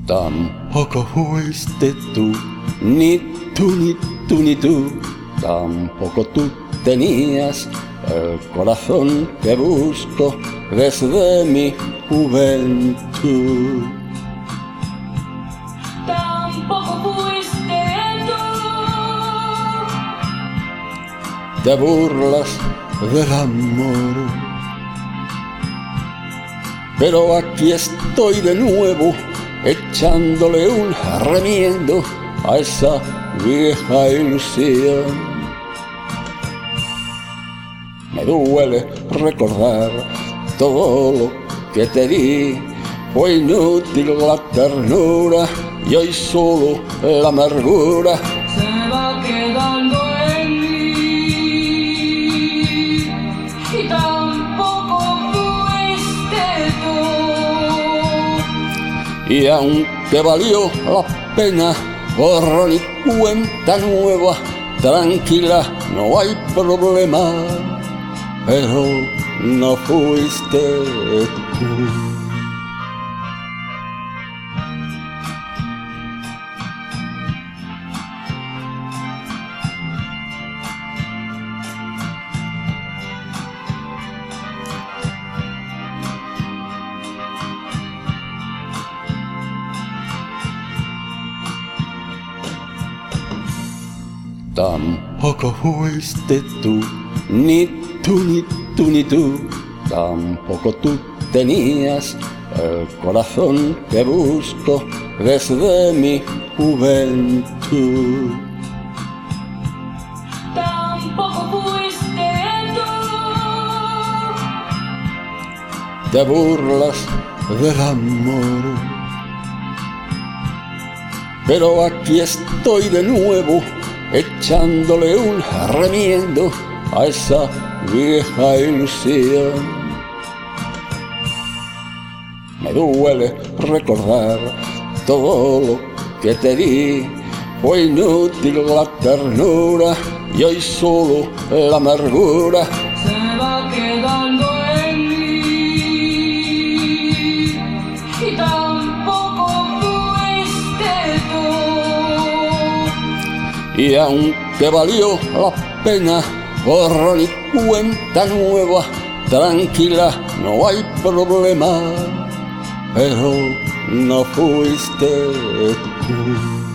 Tampoco fuiste tú, ni tú, ni tú, ni tú. Tampoco tú tenías el corazón que busco desde mi juventud. Tampoco fuiste tú. Te burlas del amor, pero aquí estoy de nuevo, echándole un remiendo a esa vieja ilusión. Me duele recordar todo lo que te di, fue inútil la ternura y hoy solo la amargura Se va quedando en mí y tampoco fuiste tú. y aunque valió la pena, borrón y cuenta nueva, tranquila, no hay problema, pero no fuiste tú. Tampoco fuiste tú, ni tú, ni tú, ni tú. Tampoco tú tenías el corazón que busco desde mi juventud. Tampoco fuiste tú. Te burlas del amor, pero aquí estoy de nuevo, echándole un remiendo a esa vieja ilusión. Me duele recordar todo lo que te di, fue inútil la ternura y hoy solo la amargura Se va quedando en mí y tampoco fuiste tú. y aunque valió la pena, borrón y cuenta nueva, tranquila, no hay problema, pero no fuiste tú.